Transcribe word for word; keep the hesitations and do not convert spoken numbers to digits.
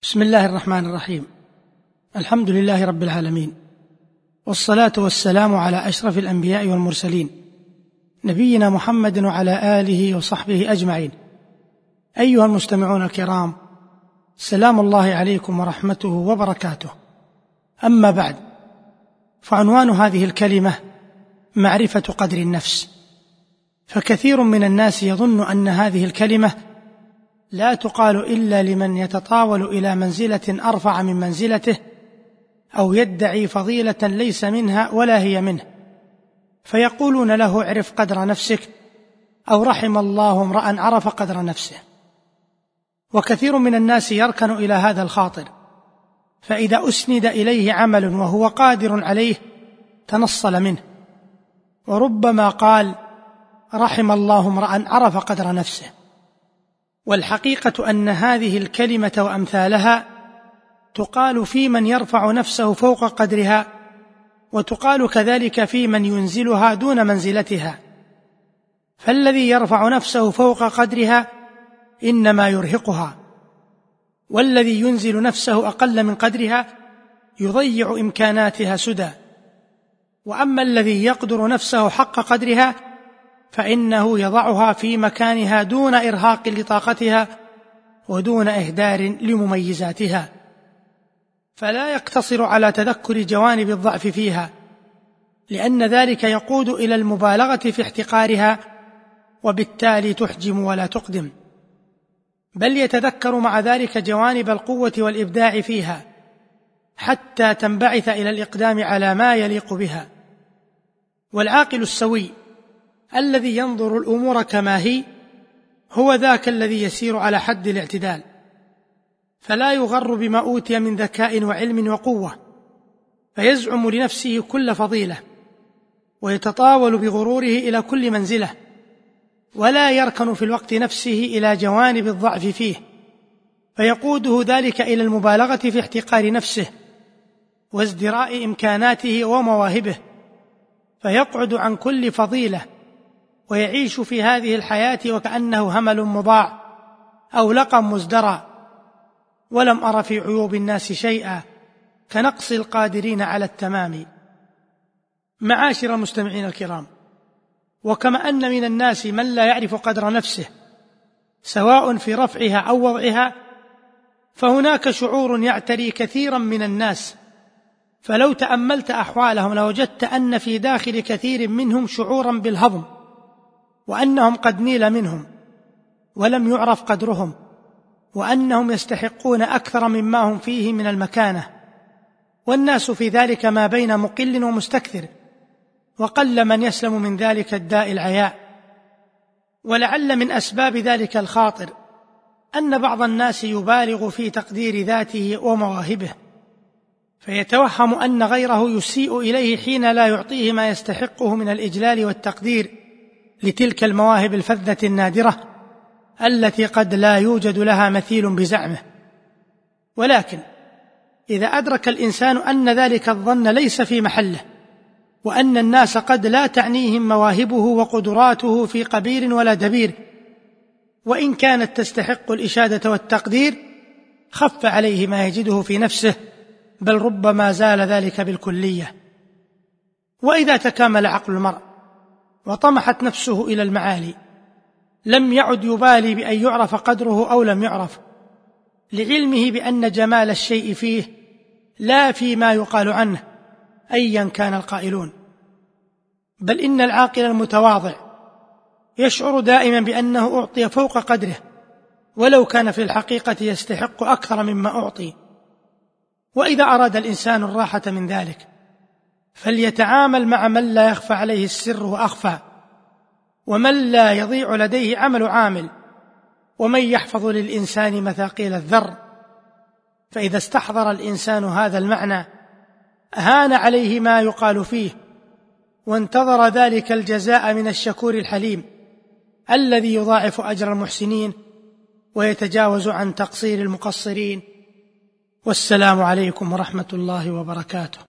بسم الله الرحمن الرحيم. الحمد لله رب العالمين، والصلاة والسلام على أشرف الأنبياء والمرسلين نبينا محمد وعلى آله وصحبه أجمعين. أيها المستمعون الكرام، سلام الله عليكم ورحمته وبركاته. أما بعد، فعنوان هذه الكلمة معرفة قدر النفس. فكثير من الناس يظن أن هذه الكلمة لا تقال إلا لمن يتطاول إلى منزلة أرفع من منزلته، أو يدعي فضيلة ليس منها ولا هي منه، فيقولون له: اعرف قدر نفسك، أو رحم الله امرأ عرف قدر نفسه. وكثير من الناس يركن إلى هذا الخاطر، فإذا أسند إليه عمل وهو قادر عليه تنصل منه، وربما قال: رحم الله امرأ عرف قدر نفسه. والحقيقة أن هذه الكلمة وأمثالها تقال في من يرفع نفسه فوق قدرها، وتقال كذلك في من ينزلها دون منزلتها. فالذي يرفع نفسه فوق قدرها إنما يرهقها، والذي ينزل نفسه أقل من قدرها يضيع إمكاناتها سدى. وأما الذي يقدر نفسه حق قدرها فإنه يضعها في مكانها دون إرهاق لطاقتها ودون إهدار لمميزاتها، فلا يقتصر على تذكر جوانب الضعف فيها، لأن ذلك يقود إلى المبالغة في احتقارها، وبالتالي تحجم ولا تقدم، بل يتذكر مع ذلك جوانب القوة والإبداع فيها حتى تنبعث إلى الإقدام على ما يليق بها. والعاقل السوي الذي ينظر الأمور كما هي هو ذاك الذي يسير على حد الاعتدال، فلا يغر بما أوتي من ذكاء وعلم وقوة، فيزعم لنفسه كل فضيلة، ويتطاول بغروره إلى كل منزلة، ولا يركن في الوقت نفسه إلى جوانب الضعف فيه، فيقوده ذلك إلى المبالغة في احتقار نفسه وازدراء إمكاناته ومواهبه، فيقعد عن كل فضيلة ويعيش في هذه الحياة وكأنه همل مضاع أو لقم مزدرى. ولم أر في عيوب الناس شيئا كنقص القادرين على التمام. معاشر المستمعين الكرام، وكما أن من الناس من لا يعرف قدر نفسه سواء في رفعها أو وضعها، فهناك شعور يعتري كثيرا من الناس، فلو تأملت أحوالهم لوجدت أن في داخل كثير منهم شعورا بالهضم، وأنهم قد نيل منهم ولم يعرف قدرهم، وأنهم يستحقون أكثر مما هم فيه من المكانة. والناس في ذلك ما بين مقل ومستكثر، وقل من يسلم من ذلك الداء العياء. ولعل من أسباب ذلك الخاطر أن بعض الناس يبالغ في تقدير ذاته ومواهبه، فيتوهم أن غيره يسيء إليه حين لا يعطيه ما يستحقه من الإجلال والتقدير لتلك المواهب الفذة النادرة التي قد لا يوجد لها مثيل بزعمه. ولكن إذا أدرك الإنسان أن ذلك الظن ليس في محله، وأن الناس قد لا تعنيهم مواهبه وقدراته في قبيل ولا دبير، وإن كانت تستحق الإشادة والتقدير، خف عليه ما يجده في نفسه، بل ربما زال ذلك بالكلية. وإذا تكامل عقل المرء وطمحت نفسه إلى المعالي، لم يعد يبالي بأن يعرف قدره أو لم يعرف، لعلمه بأن جمال الشيء فيه لا فيما يقال عنه أيا كان القائلون. بل إن العاقل المتواضع يشعر دائما بأنه أعطي فوق قدره، ولو كان في الحقيقة يستحق أكثر مما أعطي. وإذا أراد الإنسان الراحة من ذلك فليتعامل مع من لا يخفى عليه السر وأخفى، ومن لا يضيع لديه عمل عامل، ومن يحفظ للإنسان مثاقيل الذر. فإذا استحضر الإنسان هذا المعنى هان عليه ما يقال فيه، وانتظر ذلك الجزاء من الشكور الحليم الذي يضاعف أجر المحسنين ويتجاوز عن تقصير المقصرين. والسلام عليكم ورحمة الله وبركاته.